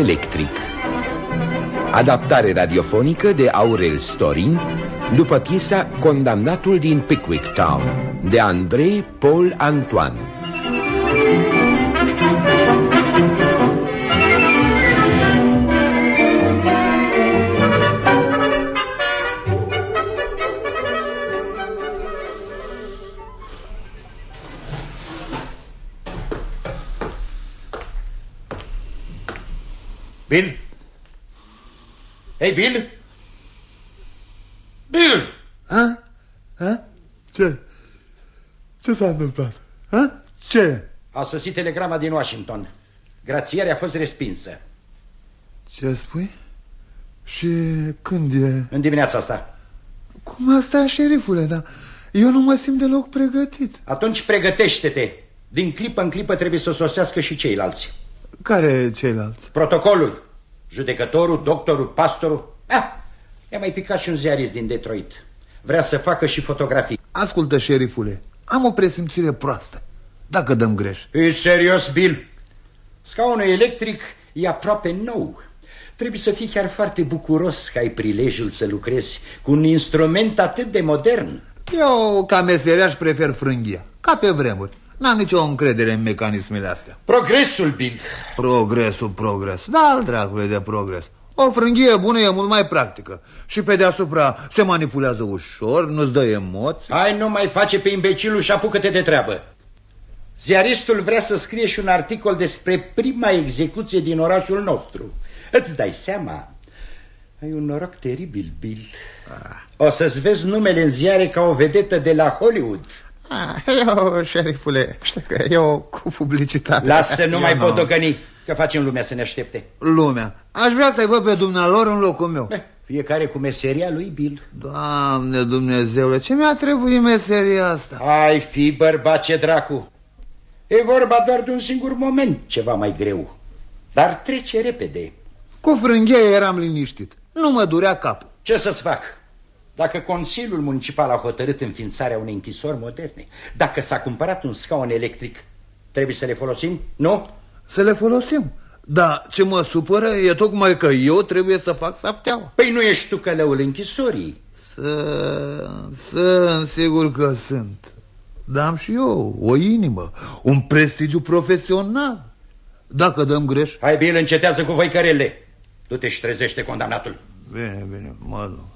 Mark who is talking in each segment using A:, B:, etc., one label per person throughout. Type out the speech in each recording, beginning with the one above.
A: electric. Adaptare radiofonică de Aurel Storin după piesa Condamnatul din Pickwick Town de Andrei Paul Antoine.
B: Bill? Hei, Bill? Bill!
C: Ha? Ce? Ce s-a întâmplat? Ha? Ce?
B: A sosit telegrama din Washington. Grațierea a fost respinsă.
C: Ce spui? Și când e?
B: În dimineața asta.
C: Cum asta, șerifule? Dar eu nu mă simt deloc pregătit.
B: Atunci pregătește-te. Din clipă în clipă trebuie să sosească și ceilalți.
C: Care ceilalți?
B: Protocolul. Judecătorul, doctorul, pastorul. I-a mai picat și un ziarist din Detroit. Vrea să facă și fotografii.
C: Ascultă, șerifule, am o presimțire proastă. Dacă dăm greș.
B: E serios, Bill? Scaunul electric e aproape nou. Trebuie să fii chiar foarte bucuros că ai prilejul să lucrezi cu un instrument atât de modern.
C: Eu, ca meseriaș, prefer frânghia. Ca pe vremuri. N-am nicio încredere în mecanismele astea.
B: Progresul, Bill.
C: Progresul. Da, al dracule de progres. O frânghie bună e mult mai practică. Și pe deasupra se manipulează ușor, nu-ți dă emoții.
B: Hai, nu mai face pe imbecilul și apucă-te de treabă. Ziaristul vrea să scrie și un articol despre prima execuție din orașul nostru. Îți dai seama? Ai un noroc teribil, Bill. O să-ți vezi numele în ziare ca o vedetă de la Hollywood.
C: Eu, șerifule, știu că eu cu publicitate.
B: Lasă să nu mai potocăni, că facem lumea să ne aștepte.
C: Lumea? Aș vrea să-i văd pe dumnealor în locul meu.
B: Fiecare cu meseria lui, Bill.
C: Doamne Dumnezeule, ce mi-a trebuit meseria asta?
B: Ai fi bărbat, ce dracu. E vorba doar de un singur moment, ceva mai greu. Dar trece repede.
C: Cu frânghie eram liniștit. Nu mă durea capul.
B: Ce să-ți fac? Dacă Consiliul Municipal a hotărât înființarea unei închisori moderne, dacă s-a cumpărat un scaun electric, trebuie să le folosim, nu?
C: Să le folosim. Dar ce mă supără e tocmai că eu trebuie să fac safteaua.
B: Păi nu ești tu călăul închisorii?
C: Sunt, sigur că sunt. Dar am și eu o inimă, un prestigiu profesional. Dacă dăm greș...
B: Hai, Bill, încetează cu voicărele. Du-te și trezește condamnatul.
C: Bine, mă duc.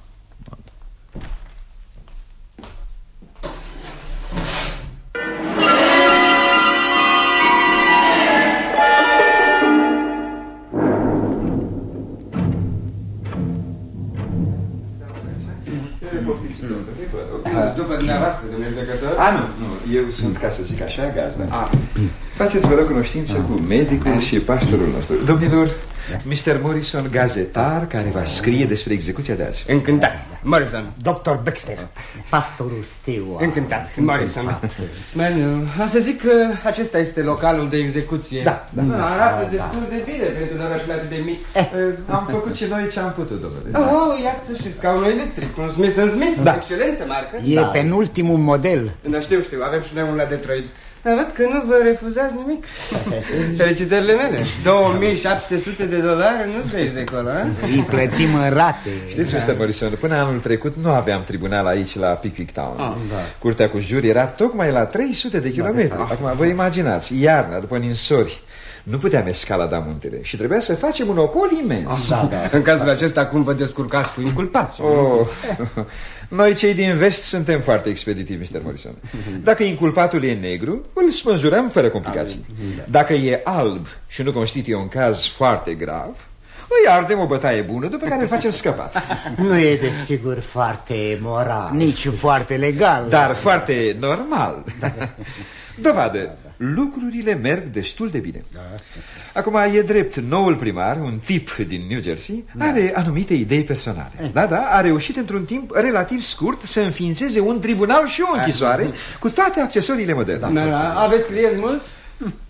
D: După dumneavoastră, domnule judecător?
E: Nu, eu sunt, ca să zic așa, gazda. Faceți, vă rog, cunoștință cu medicul și pastorul nostru. Domnilor, Mr. Morrison, gazetar, care va scrie despre execuția de azi.
D: Încântat, Morrison.
F: Dr. Baxter, pastorul Stewart.
D: Încântat, Morrison. Bine, să zic că acesta este localul de execuție.
E: Da.
D: Arată destul de bine pentru un oraș atât de mic.
E: Am făcut și noi ce am putut, domnule.
D: Iată și scaunul electric, un Smith & Smith, excelentă marcă.
F: E penultimul model.
D: Da, știu, avem și noi un la Detroit. Dar văd că nu vă refuzați nimic. Felicitările mele. $2.700 nu treci de acolo,
F: Îi plătim în rate.
E: Știți, Mr. Morrison, până anul trecut nu aveam tribunal aici la Pickwick Town. Curtea cu juri era tocmai la 300 de kilometri. Acum, vă imaginați, iarna, după ninsori, nu puteam escalada muntele și trebuia să facem un ocol imens.
D: În cazul acesta, cum vă descurcați cu inculpați?
E: Noi, cei din vest, suntem foarte expeditivi, Mr. Morrison. Dacă inculpatul e negru, îl spânzurăm fără complicații. Dacă e alb și nu constituie un caz foarte grav, îi ardem o bătaie bună, după care îl facem scăpat.
F: Nu e desigur foarte moral, nici foarte legal,
E: dar foarte normal. Dovadă, lucrurile merg destul de bine. Acum, e drept, noul primar, un tip din New Jersey, are anumite idei personale. A reușit într-un timp relativ scurt să înființeze un tribunal și o închisoare cu toate accesoriile moderne.
D: Aveți clienți mulți?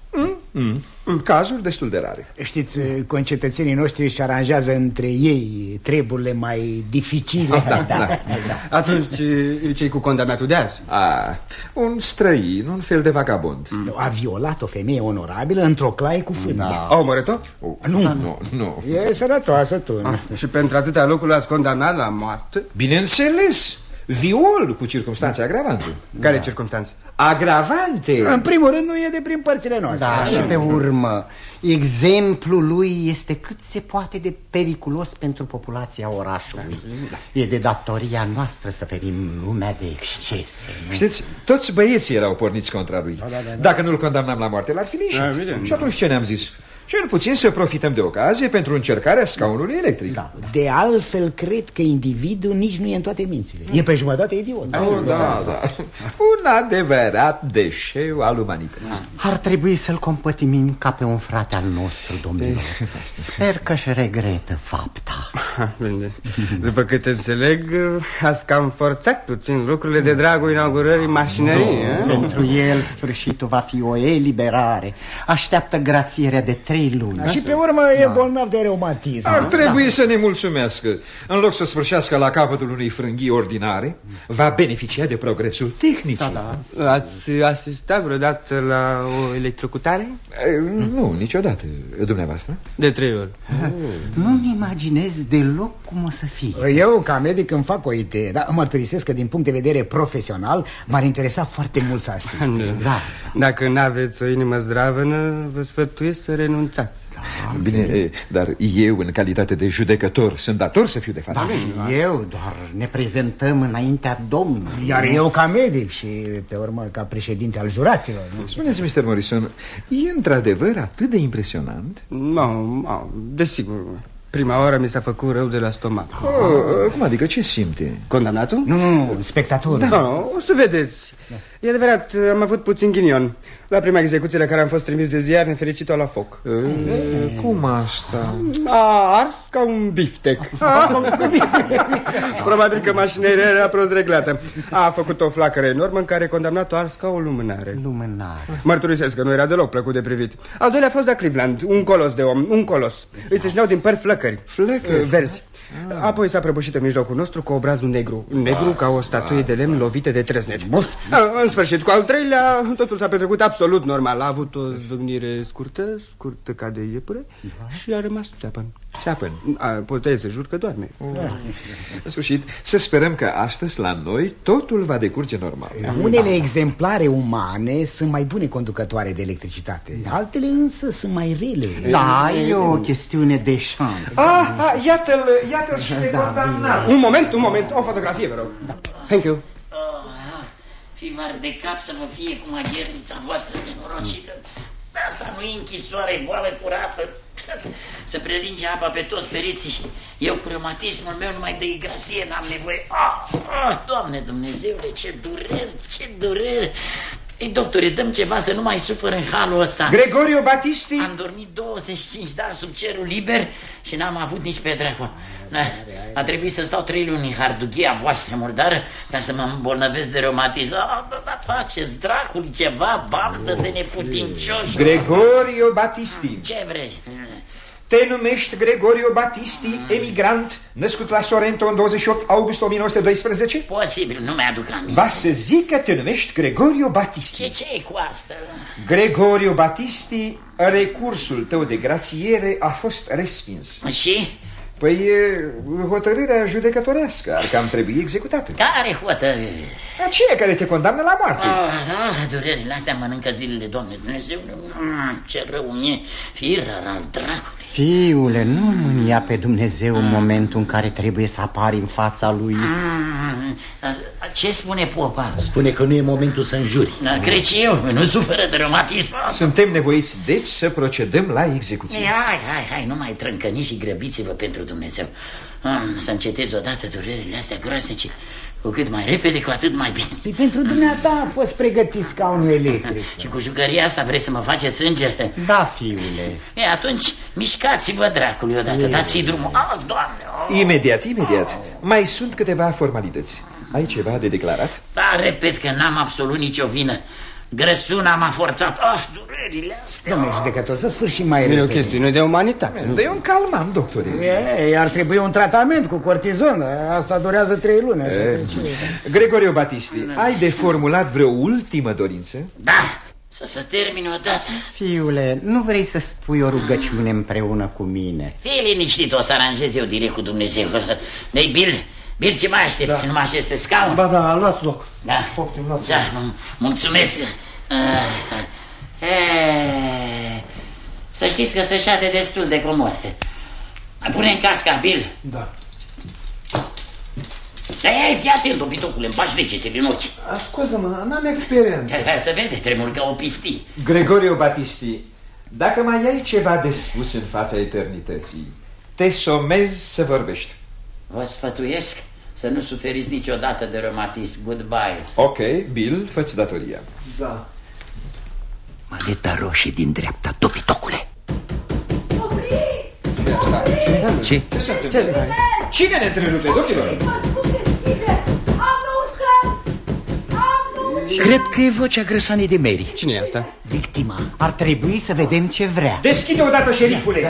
E: Cazuri destul de rare.
B: Știți, concetățenii noștri își aranjează între ei treburile mai dificile.
E: Da.
D: Atunci, ce-i cu condamnatul de azi?
E: Un străin, un fel de vagabond.
B: A violat o femeie onorabilă într-o claie cu fână.
D: A omorât-o?
E: Nu.
B: E sănătoasă, tu.
D: Și pentru atâtea lucruri l-ați condamnat la moarte?
E: Bineînțeles. Viol cu circumstanțe agravante.
D: Care circumstanțe?
E: Agravante.
B: În primul rând nu e de prin părțile noastre.
F: Da, și pe urmă, exemplul lui este cât se poate de periculos pentru populația orașului. E de datoria noastră să ferim lumea de excese.
E: Știți, toți băieții erau porniți contra lui. Dacă nu-l condamnam la moarte, l-ar fi linșit. Și atunci ce ne-am zis? Cel puțin să profităm de ocazie pentru încercarea scaunului electric.
B: De altfel, cred că individul nici nu e în toate mințile. E pe jumătate idiot.
E: Da. Un adevărat deșeu al umanității.
F: Ar trebui să-l compătimim ca pe un frate al nostru, domnilor. Sper că-și regretă fapta.
D: Bine. După cât înțeleg, ați cam forțat puțin lucrurile de dragul inaugurării mașinării.
F: Pentru el sfârșitul va fi o eliberare. Așteaptă grațierea de 3 luni.
B: Și pe urmă e bolnav de reumatism.
E: Ar trebui să ne mulțumească. În loc să sfârșească la capătul unei frânghii ordinare, va beneficia de progresul tehnic.
D: Ați asistat vreodată la o electrocutare?
E: Nu, niciodată. Dumneavoastră?
D: De 3 ori.
F: Nu-mi imaginez deloc cum o să fie.
B: Eu, ca medic, îmi fac o idee, dar mărturisesc că din punct de vedere profesional m-ar interesa foarte mult să asist.
D: Dacă n-aveți o inimă zdravănă, vă sfătuiesc să renunțați.
E: Bine, dar eu, în calitate de judecător, sunt dator să fiu de față.
F: Și eu, doar ne prezentăm înaintea Domnului.
B: Iar eu ca medic și, pe urmă, ca președinte al juraților.
E: Spuneți, Mr. Morrison, e într-adevăr atât de impresionant?
D: Nu, desigur. Prima oară mi s-a făcut rău de la stomac.
E: Cum adică? Ce simte?
D: Condamnatul?
B: Nu, spectatorul.
D: Nu, o să vedeți. E adevărat, am avut puțin ghinion. La prima execuție la care am fost trimis de ziar, nefericitul la foc.
E: Cum asta?
D: A ars ca un biftec. Probabil că mașinăria era prost reglată. A făcut o flacără enormă în care condamnatul a ars ca o lumânare. Mărturisesc că nu era deloc plăcut de privit. Al doilea a fost la Cleveland, un colos de om, un colos. Îi țâșneau din păr flăcări verzi. Apoi s-a prăbușit în mijlocul nostru cu obrazul negru ca o statuie de lemn lovită de trăsnet. În sfârșit, cu al treilea, totul s-a petrecut absolut normal. A avut o zvâgnire scurtă ca de iepure și a rămas țeapăn. Puteți să jur că doarme.
E: În sfârșit, să sperăm că astăzi la noi totul va decurge normal.
B: Unele exemplare umane sunt mai bune conducătoare de electricitate. Altele însă sunt mai rele.
F: Da, e o chestiune de șansă.
E: Iată-l și pe condamnat.
D: Un moment, o fotografie, vă rog. Thank you.
G: Fivar de cap să vă fie cu maghernița voastră nenorocită. Asta nu e închisoare, e boală curată. Să prelinge apa pe toți pereții și eu cu reumatismul meu numai de igrasie n-am nevoie. Doamne Dumnezeule, ce dureri. Ei, doctore, dăm ceva să nu mai sufăr în halul ăsta.
E: Gregorio Battisti?
G: Am dormit 25 de ani sub cerul liber și n-am avut nici pe dracu. A trebuit să stau 3 luni în hardughia voastră murdară ca să mă îmbolnăvesc de reumatism. Faceți dracului ceva, bandă de neputincioși.
E: Gregorio Battisti.
G: Ce vrei?
E: Te numești Gregorio Battisti, emigrant, născut la Sorrento în 28 august 1912?
G: Posibil, nu mi-aduc aminte.
E: Va să zic că te numești Gregorio Battisti.
G: Ce e cu asta?
E: Gregorio Battisti, recursul tău de grațiere a fost respins.
G: Și?
E: Păi hotărârea judecătorească ar cam trebui executată.
G: Care hotărâre?
E: Aceea care te condamnă la moarte.
G: Durerile astea mănâncă zilele, Doamne Dumnezeu. Ce rău mi-e, firar al dracului.
F: Fiule, nu mânia pe Dumnezeu în momentul în care trebuie să apari în fața lui.
G: Ce spune popa?
B: Spune că nu e momentul să înjuri.
G: Cred și eu, nu suferă de reumatism.
E: Suntem nevoiți, deci, să procedăm la execuție.
G: Hai, nu mai trâncăniți și grăbiți-vă pentru Dumnezeu. Să încetezi odată durerile astea groasnice. Cu cât mai repede, cu atât mai bine.
B: Păi pentru dumneata a fost pregătit scaunul electric.
G: Și cu jucăria asta vrei să mă faceți înger?
F: Da, fiule.
G: Atunci mișcați-vă dracului odată, dați-i drumul. Doamne!
E: Imediat. Mai sunt câteva formalități. Ai ceva de declarat?
G: Da, repet că n-am absolut nicio vină. Grăsuna m-a forțat. Durerile astea.
B: Domnule judecător, să sfârșim mai repede.
D: E o chestiune de umanitate.
E: Dă-i un calmant, doctore.
B: Ar trebui un tratament cu cortizon. Asta durează 3 luni.
E: Gregorio Batisti, ai de formulat vreo ultimă dorință?
G: Da, să se termine odată.
F: Fiule, nu vrei să spui o rugăciune împreună cu mine?
G: Fii liniștit, o să aranjez eu direct cu Dumnezeu. Ei, Bill, ce mai aștepți? Nu mă aștepți pe scaun?
C: Ba da, luați loc.
G: Da, mulțumesc. Să știți că se șade destul de comod. Pune în casca, Bill.
C: Da.
G: Dar ai fi atent, opitocule, îmi bași degetele în ochi.
C: Scuză-mă, n-am experiență.
G: Să vede, tremur ca o piftie.
E: Gregorio Batisti, dacă mai ai ceva de spus în fața eternității, te somezi să vorbești.
G: Vă sfătuiesc să nu suferiți niciodată de reumatism. Goodbye.
E: Ok, Bill, fă-ți datoria.
C: Da.
B: Maleta roșie din dreapta, topitocule.
E: Ce? Ce se întâmplă? Cine ne întrerupe, domnilor?
B: Cred că e vocea grăsanei de Mary.
D: Cine e asta?
F: Victima. Ar trebui să vedem ce vrea.
E: Deschide odată, șerifule.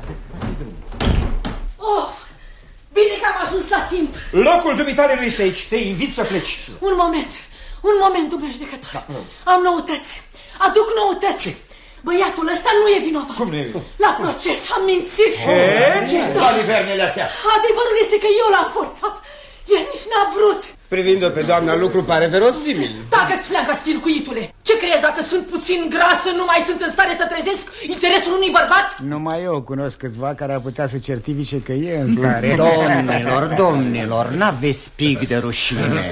H: Bine că am ajuns la timp.
E: Locul dumitare nu este aici. Te invit să pleci.
H: Un moment, domnule judecător. Am noutăți. Aduc noutăți. Băiatul ăsta nu e vinovat.
E: Cum nu e vinovat?
H: La proces am mințit.
G: Ce sunt alivernele astea?
H: Adevărul este că eu l-am forțat. El nici n-a vrut.
D: Privind-o pe doamna, lucru pare verosimil.
H: Tacă-ți fleanca, sfilcuitule. Ce crezi, dacă sunt puțin grasă, nu mai sunt în stare să trezesc interesul unui bărbat?
B: Numai eu cunosc câțiva care ar putea să certifice că e în stare.
F: Domnilor, n-aveți pic de rușine.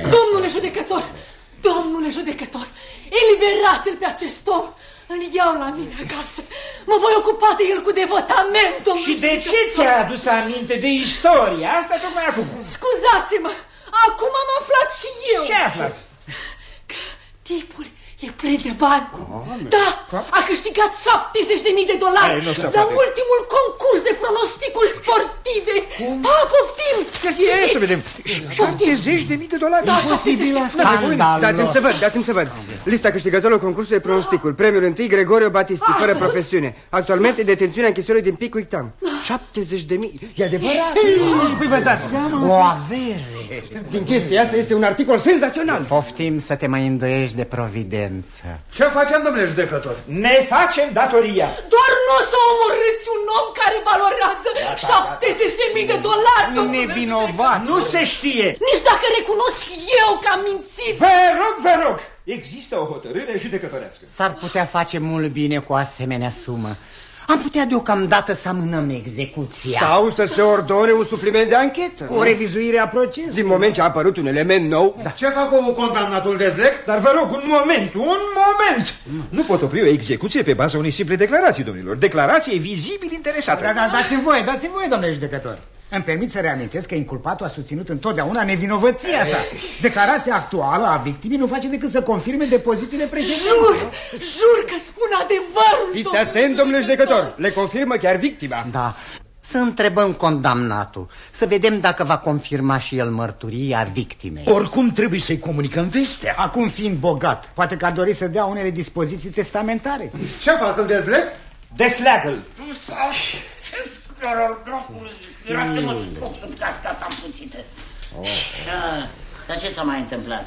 H: Domnule judecător, eliberați-l pe acest om. Îl iau la mine acasă. Mă voi ocupa de el cu devotament, domnule.
E: Și de ce ți-a adus aminte de istorie? Asta tocmai acum.
H: Scuzați-mă, acum am aflat și eu.
E: Ce ai aflat?
H: Că tipul e plin de bani. Da, a câștigat $70.000 la ultimul concurs de pronosticuri sportive. Poftim.
E: Să vedem. $70.000?
H: Da, $70.000.
D: Dați-mi să văd. Lista câștigătorilor concursului de pronosticuri. Premiul 1, Gregorio Batisti, fără profesiune. Actualmente detențiunea închisorii din Pickwick Town. 70.000. E adevărat? Păi vă dați seama?
F: O avere.
D: Din chestia asta este un articol senzațional.
F: Poftim să te mai îndoiești de providență.
C: Ce facem, domnule judecător?
E: Ne facem datoria.
H: Doar nu o să omorâți un om care valorează $70.000, domnule.
F: Nevinovat.
E: Nu se știe.
H: Nici dacă recunosc eu că am mințit.
E: Vă rog. Există o hotărâre judecătorească.
F: S-ar putea face mult bine cu o asemenea sumă. Am putea deocamdată să amânăm execuția.
D: Sau să se ordone un supliment de anchetă.
B: O revizuire a procesului.
D: Din moment ce a apărut un element nou.
C: Ce fac cu condamnatul de zec?
E: Dar vă rog, un moment. Nu pot opri o execuție pe baza unei simple declarații, domnilor. Declarație vizibil interesată.
B: Dați-mi voie, domnule judecător. Îmi permit să reamintesc că inculpatul a susținut întotdeauna nevinovăția sa. Declarația actuală a victimei nu face decât să confirme depozițiile precedente.
H: Jur că spun adevărul.
D: Fiți atent, domnule judecător. Le confirmă chiar victima.
F: Da. Să întrebăm condamnatul, să vedem dacă va confirma și el mărturia victimei.
B: Oricum trebuie să-i comunicăm vestea. Acum fiind bogat, poate că ar dori să dea unele dispoziții testamentare.
C: Ce fac, îl dezleg?
E: Desleagă-l.
G: Mă sub sub casca asta împuțită. Dar ce s-a mai întâmplat?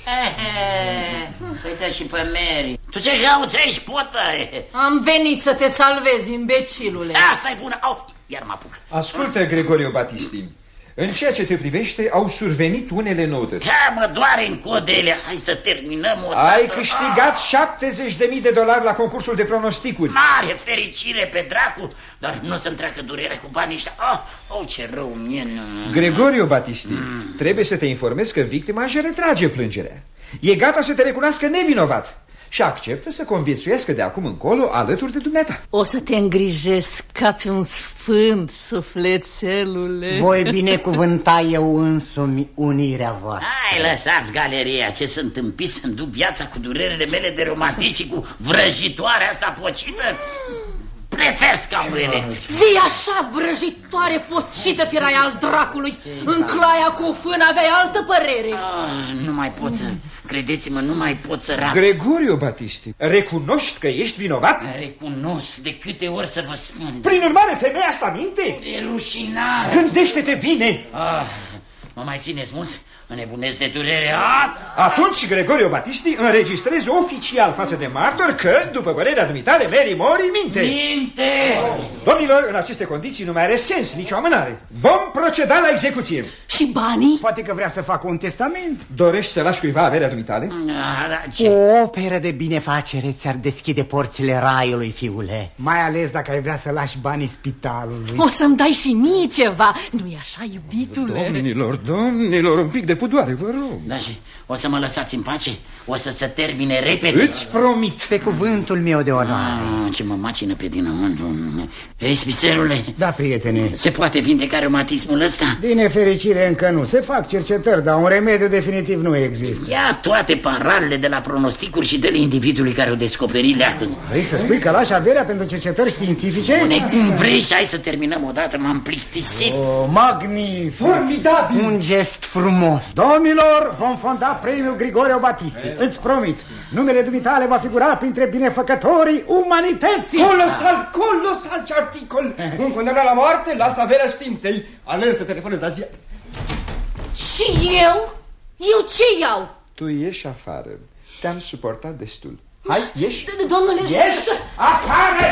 G: Uite și pe Mary. Tu ce cauți aici, potă?
H: Am venit să te salvezi, imbecilule.
G: Asta e bună. Iar mă apuc.
E: Ascultă, Gregorio Batisti. În ceea ce te privește, au survenit unele noutăți.
G: Da, mă doare în codele. Hai să terminăm odată.
E: Ai câștigat $70.000 la concursul de pronosticuri.
G: Mare fericire pe dracu. Dar nu să-mi treacă durerea cu banii ăștia. Ce rău mie.
E: Gregorio Batisti, trebuie să te informezi că victima își retrage plângerea. E gata să te recunoască nevinovat și acceptă să conviețuiască de acum încolo alături de dumneata.
H: O să te îngrijesc ca pe un sfânt, sufletelule.
F: Voi binecuvânta eu însumi unirea voastră.
G: Hai, lăsați galeria. Ce sunt întâmpit să-mi duc viața cu durerele mele de reumatic și cu vrăjitoarea asta pocită? Prefer scaunul electric.
H: Zi așa, vrăjitoare pocită firai al dracului. În claia cu fână aveai altă părere.
G: Nu mai pot să... Credeți-mă, nu mai pot să rat.
E: Gregorio Batisti, recunoști că ești vinovat?
G: Recunosc, de câte ori să vă spun.
E: Prin urmare, femeia asta minte?
G: E rușinare.
E: Gândește-te bine.
G: Mă mai țineți mult? Înnebunesc de durere.
E: Atunci Gregorio Batisti înregistrezi oficial față de martor că, după părerea dumitale, Mary Mori minte.
G: Minte!
E: Domnilor, în aceste condiții nu mai are sens nicio amânare. Vom proceda la execuție.
H: Și banii?
B: Poate că vrea să facă un testament.
E: Dorești să lași cuiva averea dumitale?
F: O operă de binefacere ți-ar deschide porțile raiului, fiule.
B: Mai ales dacă ai vrea să lași banii spitalului.
H: O să-mi dai și mie ceva. Nu-i așa, iubitule?
E: Domnilor, un pic de pudoare, vă rog.
G: Da, și o să mă lăsați în pace? O să se termine repede?
E: Îți promit.
F: Pe cuvântul meu de onoare.
G: Ce mă macină pe dinăuntru. Ei, spițerule.
B: Da, prietene.
G: Se poate vindeca reumatismul ăsta?
B: Din nefericire încă nu. Se fac cercetări, dar un remediu definitiv nu există.
G: Ia toate paralele de la pronosticuri și de individului care o descoperi leacul.
B: Vrei să spui că lași averea pentru cercetări științifice?
G: Spune cum vrei și hai să terminăm odată, m-am plictisit.
B: Magnific!
F: Formidabil! Un gest frumos.
B: Domnilor, vom fonda premiul Gregorio Batisti. Îți promit, numele dumitale va figura printre binefăcătorii umanității.
D: Colosal, colosal, ce articol! Un condamnat la moarte, lasă averea științei. Alegi să telefonezi azi.
H: Și eu? Eu ce iau?
E: Tu ieși afară. Te-am suportat destul. Hai, ieși.
H: Domnule,
E: ieși afară!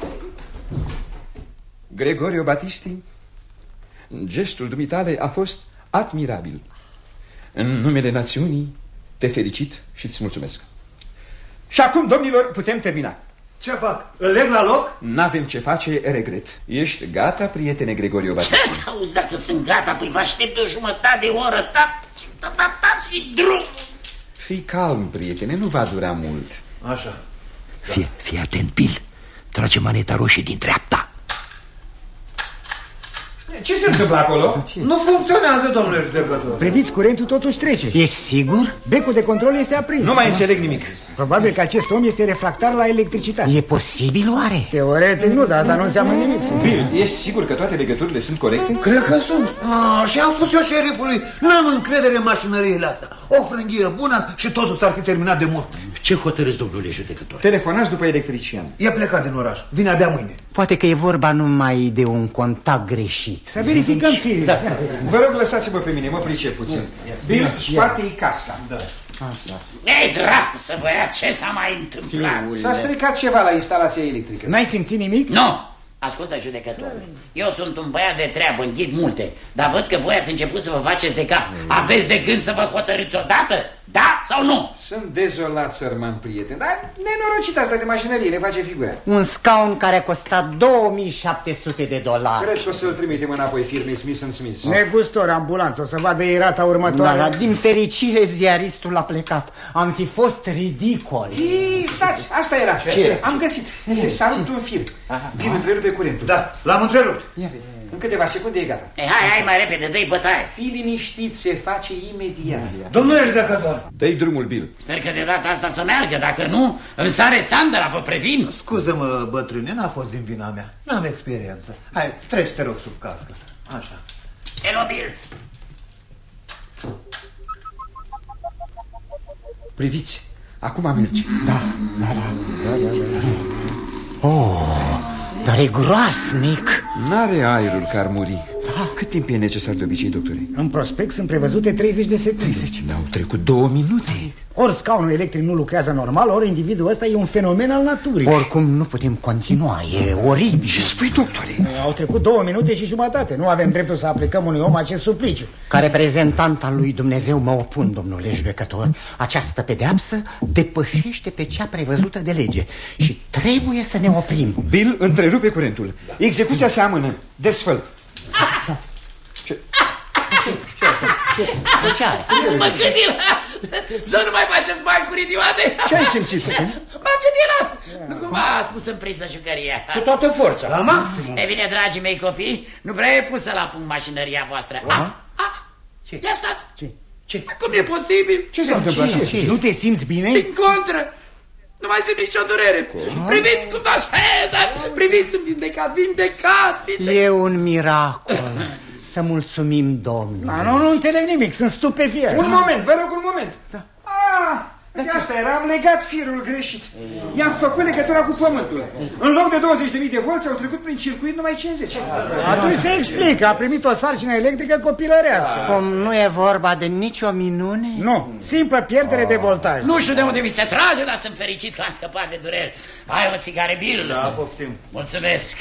E: Gregorio Batisti, gestul dumitale a fost admirabil. În numele națiunii te felicit și îți mulțumesc. Și acum, domnilor, putem termina.
C: Ce fac? Îl leg la loc?
E: N-avem ce face, regret. Ești gata, prietene Gregorio Batisti?
G: Auzi, dacă sunt gata, păi vă aștept o jumătate de oră, și drum.
E: Fii calm, prietene, nu va dura mult.
C: Așa.
A: Fii atent, Bill. Trage maneta roșie din dreapta.
E: Ce se întâmplă acolo?
C: Nu funcționează, domnule judecător.
B: Priviți, curentul totuși trece.
F: E sigur?
B: Becul de control este aprins.
E: Nu mai înțeleg nimic.
B: Probabil că acest om este refractar la electricitate.
F: E posibil, oare?
B: Teoretic nu, dar asta nu înseamnă nimic.
E: Bill, ești sigur că toate legăturile sunt corecte?
C: Cred că sunt. Și am spus eu șerifului, n-am încredere în mașinăriile astea. O frânghie bună și totul s-ar fi terminat de mult.
A: Ce hotărâți, domnule judecător?
E: Telefonați după electrician.
C: E plecat din oraș. Vine abia mâine.
F: Poate că e vorba numai de un contact greșit.
B: Să verificăm firii.
E: Da. Vă rog, lăsați-mă pe mine, mă pricep puțin. Bill, scoate-i casca.
C: Da.
G: Ei, dracu să vă ia, ce s-a mai întâmplat?
E: S-a stricat ceva la instalația electrică.
B: N-ai simțit nimic?
G: Nu! Ascultă, judecătorule, eu sunt un băiat de treabă, înghit multe, dar văd că voi ați început să vă faceți de cap. Aveți de gând să vă hotărâți odată? Da sau nu?
E: Sunt dezolat, sărman prieten, dar nenorocit asta de mașinărie, ne face figura.
F: Un scaun care a costat $2700.
E: Cred că o să-l trimitem înapoi firmei Smith & Smith.
B: Negustor, ambulanță, o să vadă ei rata următoare.
F: Da, din fericire ziaristul a plecat. Am fi fost ridicoli.
E: Stați, asta era. Ce? Am găsit. Salut un fir. Din întrerupe curentul.
C: Da, l-am întrerupt.
F: Ia vezi.
E: În câteva secunde e gata.
G: Hai mai repede, dă-i bătaie.
E: Fii liniștit, se face imediat.
C: Domnule judecător.
E: Dă-i drumul, Bill.
G: Sper că de data asta să meargă, dacă nu, îmi sare țandăra, vă previn.
C: Scuză-mă, bătrâne, n-a fost din vina mea. N-am experiență. Hai, treci, te rog, sub cască. Așa.
G: Hello, Bill.
E: Priviți, acum merge.
F: Da. Dar e groasnic.
E: N-are aerul că ar muri. Cât timp e necesar de obicei, doctore?
B: În prospect sunt prevăzute 30 de secunde.
E: Ne-au trecut 2 minute.
B: Ori scaunul electric nu lucrează normal, ori individul ăsta e un fenomen al naturii.
F: Oricum nu putem continua, e oribil.
E: Ce spui, doctore?
B: Au trecut 2 minute și jumătate. Nu avem dreptul să aplicăm unui om acest supliciu.
F: Ca reprezentant al lui Dumnezeu mă opun, domnule judecător. Această pedeapsă depășește pe cea prevăzută de lege și trebuie să ne oprim.
E: Bill, întrerupe curentul. Execuția se amână. Desfăl.
F: Ce are?
G: Mă gândit să nu mai faceți bancuri idiote.
E: Ce ai simțit?
G: M-am gândit la... Nu cumva a spus în prisă jucăria.
C: Cu toată forța. La maximum.
G: E bine, dragii mei copii, nu prea e pusă la punct mașinăria voastră. Ia stați.
B: Ce?
G: Cum e posibil?
E: Ce s-a întâmplat?
B: Nu te simți bine?
G: Din contră, Nu mai simt nicio durere. Priviți cum vă așeză. Priviți, sunt vindecat.
F: E un miracol. Să mulțumim Domnului.
B: Nu înțeleg nimic, sunt stupefiat.
I: Un moment, vă rog un moment. De asta era, am legat firul greșit. I-am făcut legătura cu pământul. În loc de 20.000 de volți au trecut prin circuit numai 50.
B: Atunci se explică, a primit o sarcină electrică copilărească.
F: Cum nu e vorba de nicio minune?
B: Nu, simplă pierdere de voltaj.
G: Nu știu de unde mi se trage, dar sunt fericit că am scăpat de dureri. Hai o țigare, Bill.
C: Da, poftim.
G: Mulțumesc.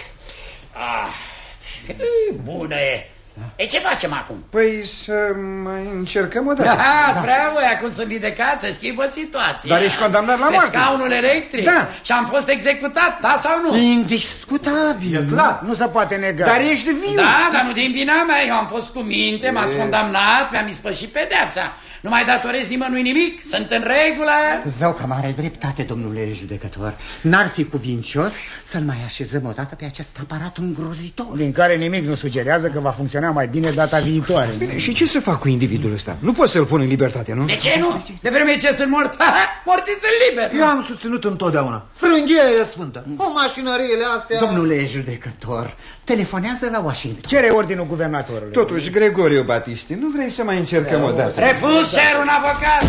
G: Bună e. E, ce facem acum?
I: Păi să mai încercăm o dată.
G: Spre voi, acum sunt vindecat, se schimbă situația.
I: Dar ești condamnat la moarte.
G: Pe scaunul electric.
I: Da.
G: Și am fost executat, da sau nu?
F: Indiscutabil.
B: E clar, nu se poate nega.
I: Dar ești de vină.
G: Da, dar nu din vina mea. Eu am fost cu minte, m-ați condamnat, mi-am ispășit pedepsa. Nu mai datorez nimănui nimic, sunt în regulă.
F: Zău că mare dreptate, domnule judecător. N-ar fi cuvincios să-l mai așezăm odată pe acest aparat îngrozitor.
B: Din care nimic nu sugerează că va funcționa mai bine data viitoare.
I: Bine, și ce să fac cu individul ăsta? Nu pot să-l pun în libertate, nu?
G: De ce nu? De vreme ce sunt mort, morții sunt liberi.
C: Eu am susținut întotdeauna. Frânghia e sfântă. Cu mașinăriile astea...
F: Domnule judecător, telefonează la Washington.
B: Cere ordinul guvernatorului.
I: Totuși, Gregoriu Batisti, nu vrei să mai încercăm o dată?
G: Refuz, cer un avocat.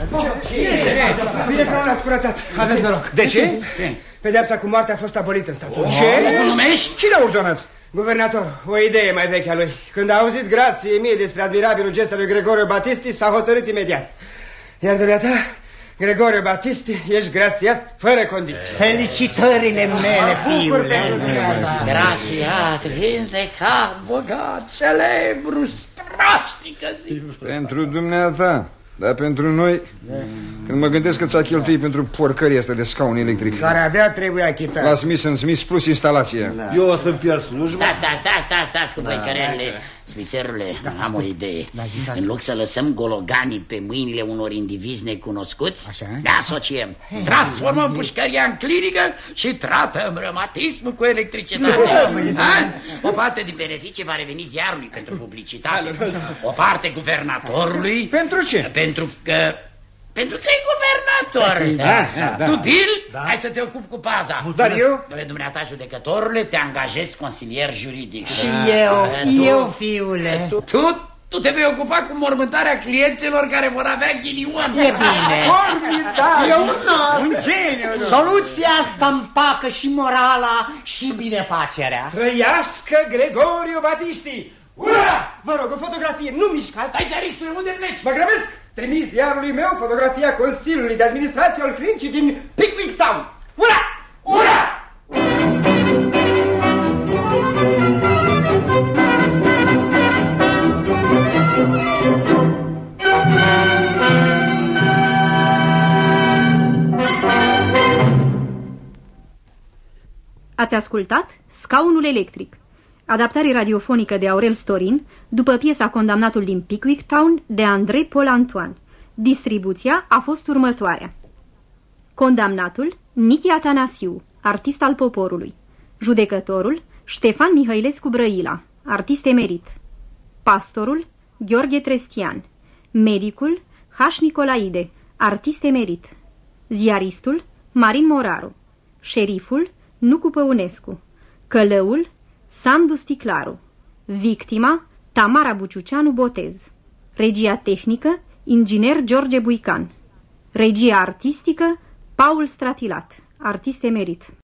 D: Bine că nu l-ați curățat. Aveți noroc.
I: De ce?
D: Pedeapsa cu moartea a fost abolită în statul.
I: Ce?
G: Nu numești?
I: Cine a ordonat?
D: Guvernator, o idee mai veche a lui. Când a auzit grație mie despre admirabilul gest al lui Gregorio Batisti, s-a hotărât imediat. Iar dumneata, Gregorio Batisti, ești grațiat fără condiții.
F: Felicitările mele, fiule.
G: Grațiat, vindecat, bogat, celebru, strașnică zi.
I: Pentru dumneata. Dar pentru noi, când mă gândesc că ți-a cheltuit pentru porcăria asta de scaun electric,
B: care abia trebuie achitat.
I: la Smith & Smith plus instalație.
C: Eu o să-mi pierd slujba.
G: Stați cu băicărelele. Smițerule, am o idee. În loc să lăsăm gologanii pe mâinile unor indivizi necunoscuți, ne asociem. Transformăm pușcăria în clinică și tratăm reumatismul cu electricitate. O parte din beneficii va reveni ziarului pentru publicitate. O parte guvernatorului.
I: Pentru ce?
G: Pentru că e guvernator. Tu, Bill, hai să te ocupi cu paza.
I: Dar eu?
G: Dumneata, judecătorule, te angajezi consilier juridic.
F: Și eu, fiule.
G: Tu te vei ocupa cu mormântarea clienților care vor avea ghinion.
F: E bine. E un geniu. Soluția asta împacă și morala și binefacerea.
I: Trăiască Gregorio Batisti! Ura!
D: Vă rog, o fotografie, nu mișcați.
G: Stai, țaristule, unde pleci?
D: Mă grăbesc. Trimis ziarului meu fotografia Consiliului de Administrație al Clinicii din Pickwick Town. Ura!
G: Ura!
J: Ați ascultat Scaunul electric, adaptare radiofonică de Aurel Storin, după piesa Condamnatul din Pickwick Town de André Paul Antoine. Distribuția a fost următoarea. Condamnatul, Nichi Atanasiu, artist al poporului. Judecătorul, Ștefan Mihăilescu Brăila, artist emerit. Pastorul, Gheorghe Trestian. Medicul, H. Nicolaide, artist emerit. Ziaristul, Marin Moraru. Șeriful, Nucu Păunescu. Călăul, Sandu Sticlaru. Victima, Tamara Buciuceanu Botez. Regia tehnică, inginer George Buican. Regia artistică, Paul Stratilat, artist emerit.